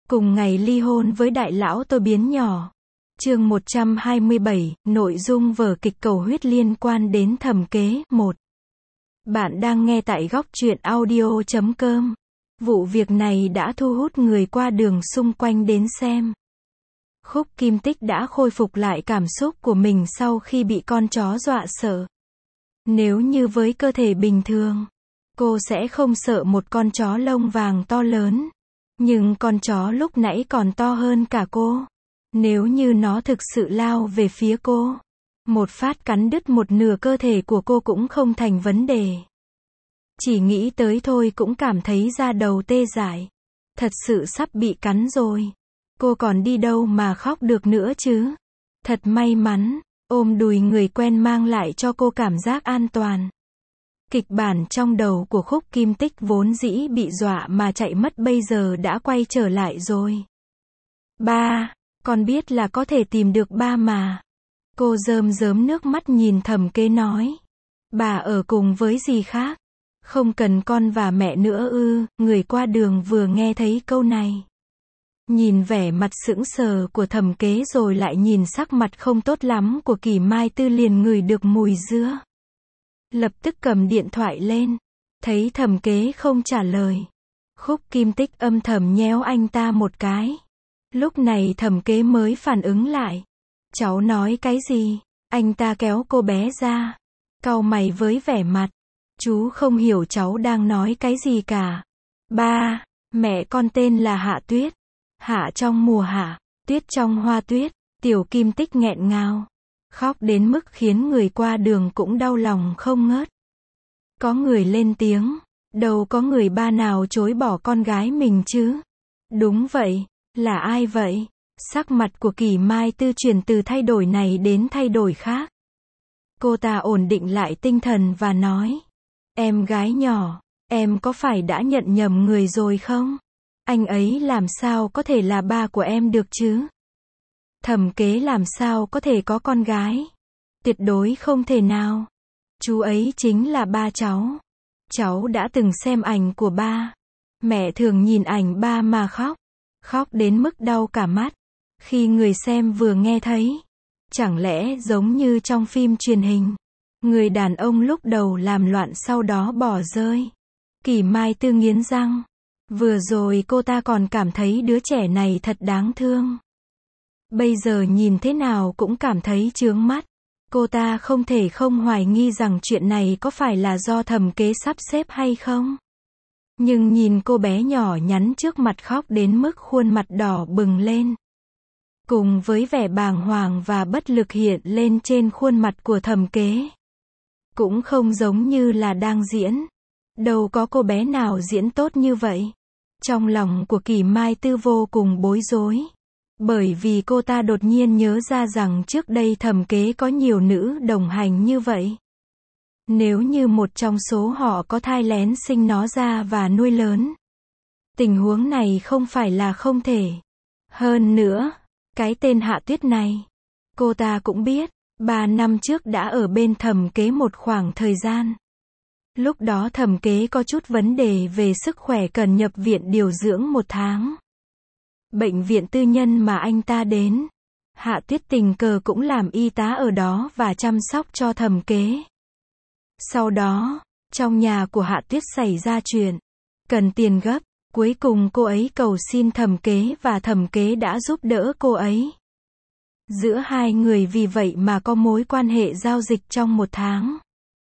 Cùng ngày ly hôn với đại lão tôi biến nhỏ. Chương 127, nội dung vở kịch cầu huyết liên quan đến Thẩm Kế. 1. Bạn đang nghe tại góc truyện audio.com. Vụ việc này đã thu hút người qua đường xung quanh đến xem. Khúc Kim Tích đã khôi phục lại cảm xúc của mình sau khi bị con chó dọa sợ. Nếu như với cơ thể bình thường, cô sẽ không sợ một con chó lông vàng to lớn. Nhưng con chó lúc nãy còn to hơn cả cô. Nếu như nó thực sự lao về phía cô, một phát cắn đứt một nửa cơ thể của cô cũng không thành vấn đề. Chỉ nghĩ tới thôi cũng cảm thấy da đầu tê dại. Thật sự sắp bị cắn rồi. Cô còn đi đâu mà khóc được nữa chứ? Thật may mắn, ôm đùi người quen mang lại cho cô cảm giác an toàn. Kịch bản trong đầu của Khúc Kim Tích vốn dĩ bị dọa mà chạy mất bây giờ đã quay trở lại rồi. Ba, con biết là có thể tìm được ba mà. Cô rơm rớm nước mắt nhìn Thẩm Kế nói. Bà ở cùng với gì khác? Không cần con và mẹ nữa ư? Người qua đường vừa nghe thấy câu này. Nhìn vẻ mặt sững sờ của Thẩm Kế rồi lại nhìn sắc mặt không tốt lắm của Kỷ Mai Tư liền ngửi được mùi dứa. Lập tức cầm điện thoại lên. Thấy Thẩm Kế không trả lời. Khúc Kim Tích âm thầm nhéo anh ta một cái. Lúc này Thẩm Kế mới phản ứng lại. Cháu nói cái gì? Anh ta kéo cô bé ra. Cau mày với vẻ mặt. Chú không hiểu cháu đang nói cái gì cả. Ba, mẹ con tên là Hạ Tuyết. Hạ trong mùa hạ, tuyết trong hoa tuyết. Tiểu Kim Tích nghẹn ngào. Khóc đến mức khiến người qua đường cũng đau lòng không ngớt. Có người lên tiếng. Đâu có người ba nào chối bỏ con gái mình chứ? Đúng vậy. Là ai vậy? Sắc mặt của Kỷ Mai Tư chuyển từ thay đổi này đến thay đổi khác. Cô ta ổn định lại tinh thần và nói. Em gái nhỏ, em có phải đã nhận nhầm người rồi không? Anh ấy làm sao có thể là ba của em được chứ? Thẩm Kế làm sao có thể có con gái? Tuyệt đối không thể nào. Chú ấy chính là ba cháu. Cháu đã từng xem ảnh của ba. Mẹ thường nhìn ảnh ba mà khóc. Khóc đến mức đau cả mắt. Khi người xem vừa nghe thấy. Chẳng lẽ giống như trong phim truyền hình. Người đàn ông lúc đầu làm loạn sau đó bỏ rơi. Kỷ Mai Tư nghiến răng. Vừa rồi cô ta còn cảm thấy đứa trẻ này thật đáng thương. Bây giờ nhìn thế nào cũng cảm thấy chướng mắt. Cô ta không thể không hoài nghi rằng chuyện này có phải là do Thẩm Kế sắp xếp hay không. Nhưng nhìn cô bé nhỏ nhắn trước mặt khóc đến mức khuôn mặt đỏ bừng lên. Cùng với vẻ bàng hoàng và bất lực hiện lên trên khuôn mặt của Thẩm Kế. Cũng không giống như là đang diễn. Đâu có cô bé nào diễn tốt như vậy. Trong lòng của Kỷ Mai Tư vô cùng bối rối. Bởi vì cô ta đột nhiên nhớ ra rằng trước đây Thẩm Kế có nhiều nữ đồng hành như vậy. Nếu như một trong số họ có thai lén sinh nó ra và nuôi lớn. Tình huống này không phải là không thể. Hơn nữa, cái tên Hạ Tuyết này, cô ta cũng biết, 3 năm trước đã ở bên Thẩm Kế một khoảng thời gian. Lúc đó Thẩm Kế có chút vấn đề về sức khỏe cần nhập viện điều dưỡng 1 tháng. Bệnh viện tư nhân mà anh ta đến, Hạ Tuyết tình cờ cũng làm y tá ở đó và chăm sóc cho Thẩm Kế. Sau đó, trong nhà của Hạ Tuyết xảy ra chuyện, cần tiền gấp, cuối cùng cô ấy cầu xin Thẩm Kế và Thẩm Kế đã giúp đỡ cô ấy. Giữa hai người vì vậy mà có mối quan hệ giao dịch trong 1 tháng.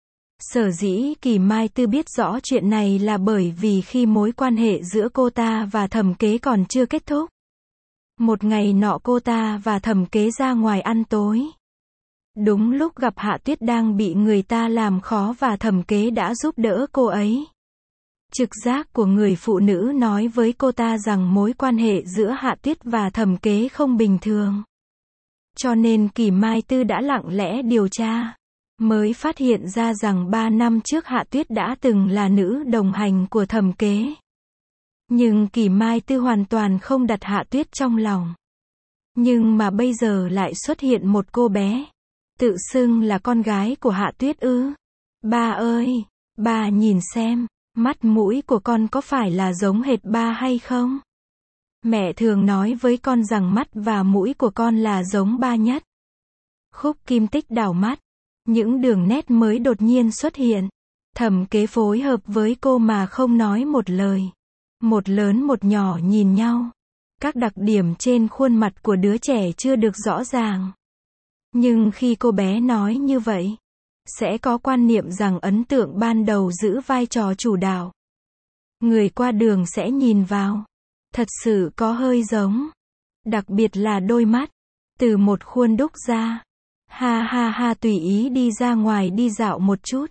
Sở dĩ Kỷ Mai Tư biết rõ chuyện này là bởi vì khi mối quan hệ giữa cô ta và Thẩm Kế còn chưa kết thúc. Một ngày nọ cô ta và Thẩm Kế ra ngoài ăn tối. Đúng lúc gặp Hạ Tuyết đang bị người ta làm khó và Thẩm Kế đã giúp đỡ cô ấy. Trực giác của người phụ nữ nói với cô ta rằng mối quan hệ giữa Hạ Tuyết và Thẩm Kế không bình thường. Cho nên Kỷ Mai Tư đã lặng lẽ điều tra. Mới phát hiện ra rằng 3 năm trước Hạ Tuyết đã từng là nữ đồng hành của Thẩm Kế. Nhưng Kỷ Mai Tư hoàn toàn không đặt Hạ Tuyết trong lòng. Nhưng mà bây giờ lại xuất hiện một cô bé. Tự xưng là con gái của Hạ Tuyết ư? Ba ơi, ba nhìn xem, mắt mũi của con có phải là giống hệt ba hay không? Mẹ thường nói với con rằng mắt và mũi của con là giống ba nhất. Khúc Kim Tích đảo mắt. Những đường nét mới đột nhiên xuất hiện. Thẩm Kế phối hợp với cô mà không nói một lời. Một lớn một nhỏ nhìn nhau. Các đặc điểm trên khuôn mặt của đứa trẻ chưa được rõ ràng. Nhưng khi cô bé nói như vậy, sẽ có quan niệm rằng ấn tượng ban đầu giữ vai trò chủ đạo. Người qua đường sẽ nhìn vào. Thật sự có hơi giống. Đặc biệt là đôi mắt. Từ một khuôn đúc ra. Ha ha ha, tùy ý đi ra ngoài đi dạo một chút.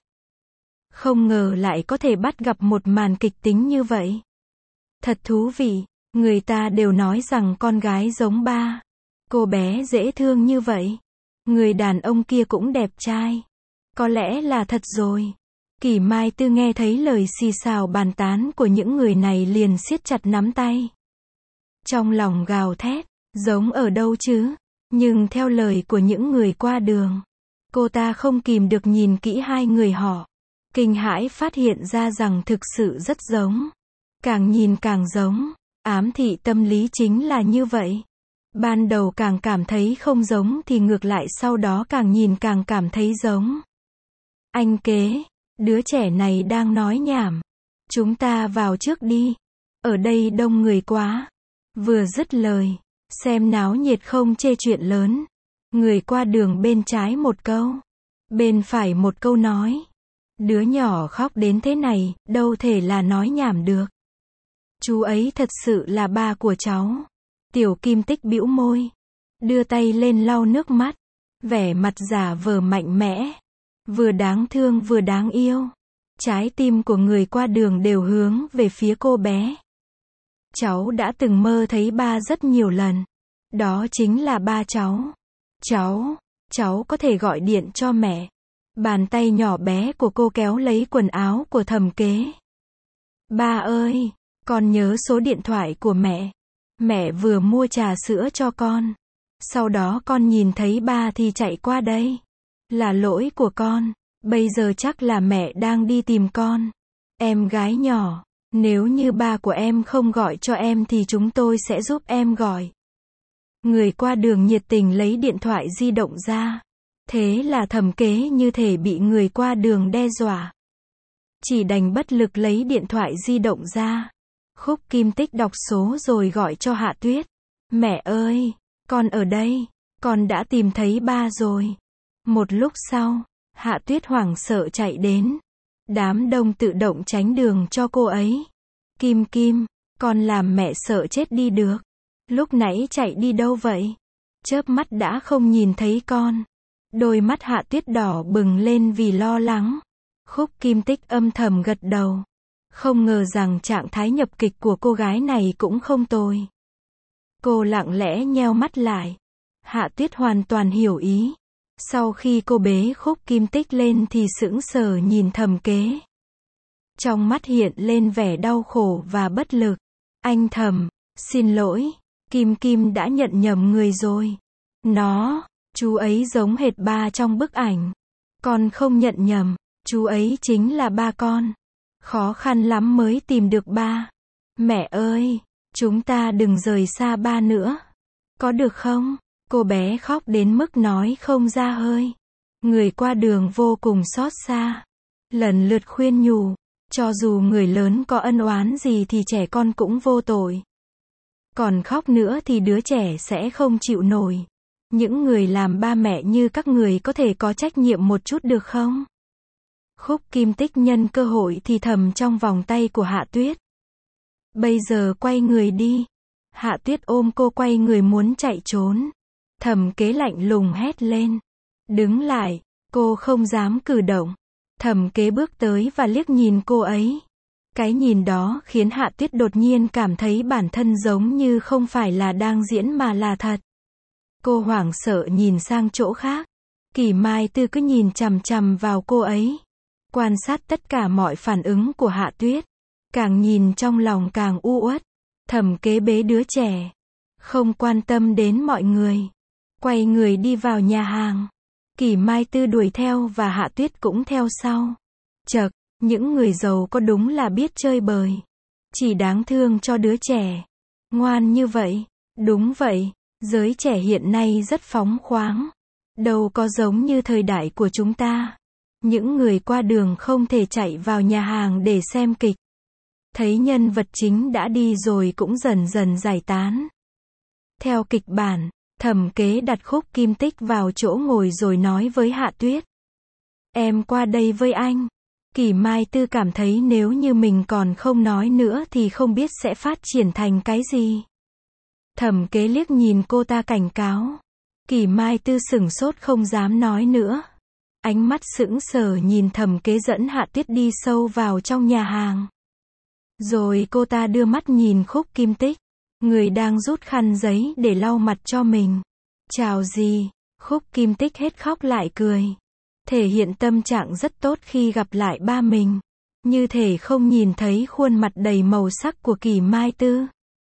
Không ngờ lại có thể bắt gặp một màn kịch tính như vậy. Thật thú vị. Người ta đều nói rằng con gái giống ba. Cô bé dễ thương như vậy. Người đàn ông kia cũng đẹp trai. Có lẽ là thật rồi. Kỷ Mai Tư nghe thấy lời xì xào bàn tán của những người này liền siết chặt nắm tay. Trong lòng gào thét, giống ở đâu chứ? Nhưng theo lời của những người qua đường, cô ta không kìm được nhìn kỹ hai người họ. Kinh hãi phát hiện ra rằng thực sự rất giống. Càng nhìn càng giống. Ám thị tâm lý chính là như vậy. Ban đầu càng cảm thấy không giống thì ngược lại sau đó càng nhìn càng cảm thấy giống. Anh Kế, đứa trẻ này đang nói nhảm. Chúng ta vào trước đi. Ở đây đông người quá. Vừa dứt lời, xem náo nhiệt không chê chuyện lớn. Người qua đường bên trái một câu, bên phải một câu nói. Đứa nhỏ khóc đến thế này, đâu thể là nói nhảm được. Chú ấy thật sự là ba của cháu. Tiểu Kim Tích bĩu môi, đưa tay lên lau nước mắt, vẻ mặt giả vờ mạnh mẽ, vừa đáng thương vừa đáng yêu. Trái tim của người qua đường đều hướng về phía cô bé. Cháu đã từng mơ thấy ba rất nhiều lần. Đó chính là ba cháu. Cháu có thể gọi điện cho mẹ. Bàn tay nhỏ bé của cô kéo lấy quần áo của Thẩm Kế. Ba ơi, con nhớ số điện thoại của mẹ. Mẹ vừa mua trà sữa cho con. Sau đó con nhìn thấy ba thì chạy qua đây. Là lỗi của con. Bây giờ chắc là mẹ đang đi tìm con. Em gái nhỏ, nếu như ba của em không gọi cho em thì chúng tôi sẽ giúp em gọi. Người qua đường nhiệt tình lấy điện thoại di động ra. Thế là Thẩm Kế như thể bị người qua đường đe dọa. Chỉ đành bất lực lấy điện thoại di động ra. Khúc Kim Tích đọc số rồi gọi cho Hạ Tuyết. Mẹ ơi, con ở đây. Con đã tìm thấy ba rồi. Một lúc sau, Hạ Tuyết hoảng sợ chạy đến. Đám đông tự động tránh đường cho cô ấy. Kim Kim, con làm mẹ sợ chết đi được. Lúc nãy chạy đi đâu vậy? Chớp mắt đã không nhìn thấy con. Đôi mắt Hạ Tuyết đỏ bừng lên vì lo lắng. Khúc Kim Tích âm thầm gật đầu. Không ngờ rằng trạng thái nhập kịch của cô gái này cũng không tồi. Cô lặng lẽ nheo mắt lại. Hạ Tuyết hoàn toàn hiểu ý. Sau khi cô bế Khúc Kim Tích lên thì sững sờ nhìn Thẩm Kế. Trong mắt hiện lên vẻ đau khổ và bất lực. Anh Thẩm, xin lỗi, Kim Kim đã nhận nhầm người rồi. Chú ấy giống hệt ba trong bức ảnh. Con không nhận nhầm, chú ấy chính là ba con. Khó khăn lắm mới tìm được ba. Mẹ ơi, chúng ta đừng rời xa ba nữa. Có được không? Cô bé khóc đến mức nói không ra hơi. Người qua đường vô cùng xót xa. Lần lượt khuyên nhủ. Cho dù người lớn có ân oán gì thì trẻ con cũng vô tội. Còn khóc nữa thì đứa trẻ sẽ không chịu nổi. Những người làm ba mẹ như các người có thể có trách nhiệm một chút được không? Khúc Kim Tích nhân cơ hội thì thầm trong vòng tay của Hạ Tuyết. Bây giờ quay người đi. Hạ Tuyết ôm cô quay người muốn chạy trốn. Thẩm Kế lạnh lùng hét lên. Đứng lại, cô không dám cử động. Thẩm Kế bước tới và liếc nhìn cô ấy. Cái nhìn đó khiến Hạ Tuyết đột nhiên cảm thấy bản thân giống như không phải là đang diễn mà là thật. Cô hoảng sợ nhìn sang chỗ khác. Kỷ Mai Tư cứ nhìn chằm chằm vào cô ấy. Quan sát tất cả mọi phản ứng của Hạ Tuyết. Càng nhìn trong lòng càng u uất. Thẩm Kế bế đứa trẻ. Không quan tâm đến mọi người. Quay người đi vào nhà hàng. Kỷ Mai Tư đuổi theo và Hạ Tuyết cũng theo sau. Chậc, những người giàu có đúng là biết chơi bời. Chỉ đáng thương cho đứa trẻ. Ngoan như vậy. Đúng vậy, giới trẻ hiện nay rất phóng khoáng. Đâu có giống như thời đại của chúng ta. Những người qua đường không thể chạy vào nhà hàng để xem kịch. Thấy nhân vật chính đã đi rồi cũng dần dần giải tán. Theo kịch bản, Thẩm Kế đặt Khúc Kim Tích vào chỗ ngồi rồi nói với Hạ Tuyết. Em qua đây với anh. Kỷ Mai Tư cảm thấy nếu như mình còn không nói nữa thì không biết sẽ phát triển thành cái gì. Thẩm Kế liếc nhìn cô ta cảnh cáo. Kỷ Mai Tư sửng sốt không dám nói nữa. Ánh mắt sững sờ nhìn Thẩm Kế dẫn Hạ Tuyết đi sâu vào trong nhà hàng. Rồi cô ta đưa mắt nhìn Khúc Kim Tích, người đang rút khăn giấy để lau mặt cho mình. Chào gì? Khúc Kim Tích hết khóc lại cười. Thể hiện tâm trạng rất tốt khi gặp lại ba mình. Như thể không nhìn thấy khuôn mặt đầy màu sắc của Kỷ Mai Tư.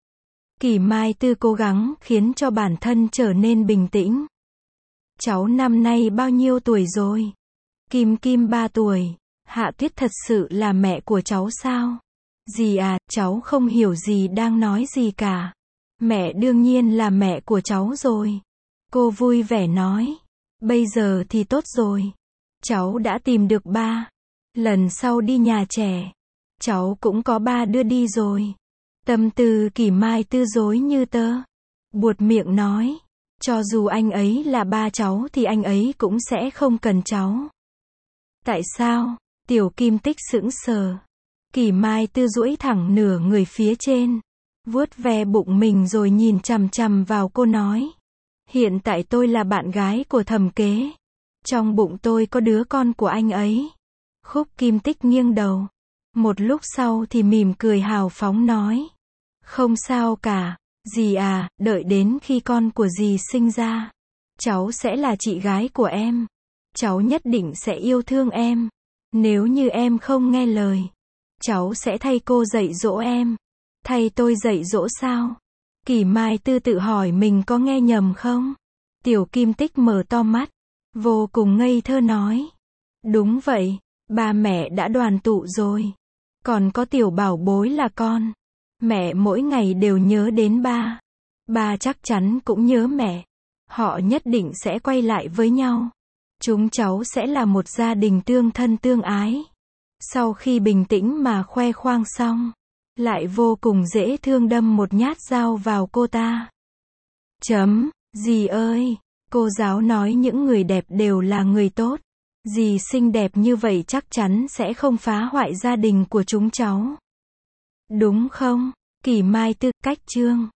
Kỷ Mai Tư cố gắng khiến cho bản thân trở nên bình tĩnh. Cháu năm nay bao nhiêu tuổi rồi? Kim Kim 3 tuổi. Hạ Tuyết thật sự là mẹ của cháu sao? Dì à, cháu không hiểu dì đang nói gì cả. Mẹ đương nhiên là mẹ của cháu rồi. Cô vui vẻ nói. Bây giờ thì tốt rồi. Cháu đã tìm được ba. Lần sau đi nhà trẻ, cháu cũng có ba đưa đi rồi. Tâm tư Kỷ Mai Tư rối như tơ. Buột miệng nói. Cho dù anh ấy là ba cháu thì anh ấy cũng sẽ không cần cháu. Tại sao? Tiểu Kim Tích sững sờ. Kỷ Mai Tư duỗi thẳng nửa người phía trên, vuốt ve bụng mình rồi nhìn chằm chằm vào cô nói. Hiện tại tôi là bạn gái của Thẩm Kế. Trong bụng tôi có đứa con của anh ấy. Khúc Kim Tích nghiêng đầu. Một lúc sau thì mỉm cười hào phóng nói. Không sao cả, dì à, đợi đến khi con của dì sinh ra, cháu sẽ là chị gái của em. Cháu nhất định sẽ yêu thương em. Nếu như em không nghe lời, cháu sẽ thay cô dạy dỗ em. Thay tôi dạy dỗ sao? Kỷ Mai Tư tự hỏi mình có nghe nhầm không? Tiểu Kim Tích mở to mắt, vô cùng ngây thơ nói. Đúng vậy, ba mẹ đã đoàn tụ rồi. Còn có tiểu bảo bối là con. Mẹ mỗi ngày đều nhớ đến ba. Ba chắc chắn cũng nhớ mẹ. Họ nhất định sẽ quay lại với nhau. Chúng cháu sẽ là một gia đình tương thân tương ái. Sau khi bình tĩnh mà khoe khoang xong, lại vô cùng dễ thương đâm một nhát dao vào cô ta. Dì ơi, cô giáo nói những người đẹp đều là người tốt. Dì xinh đẹp như vậy chắc chắn sẽ không phá hoại gia đình của chúng cháu. Đúng không? Kỷ Mai Tư, cách chương.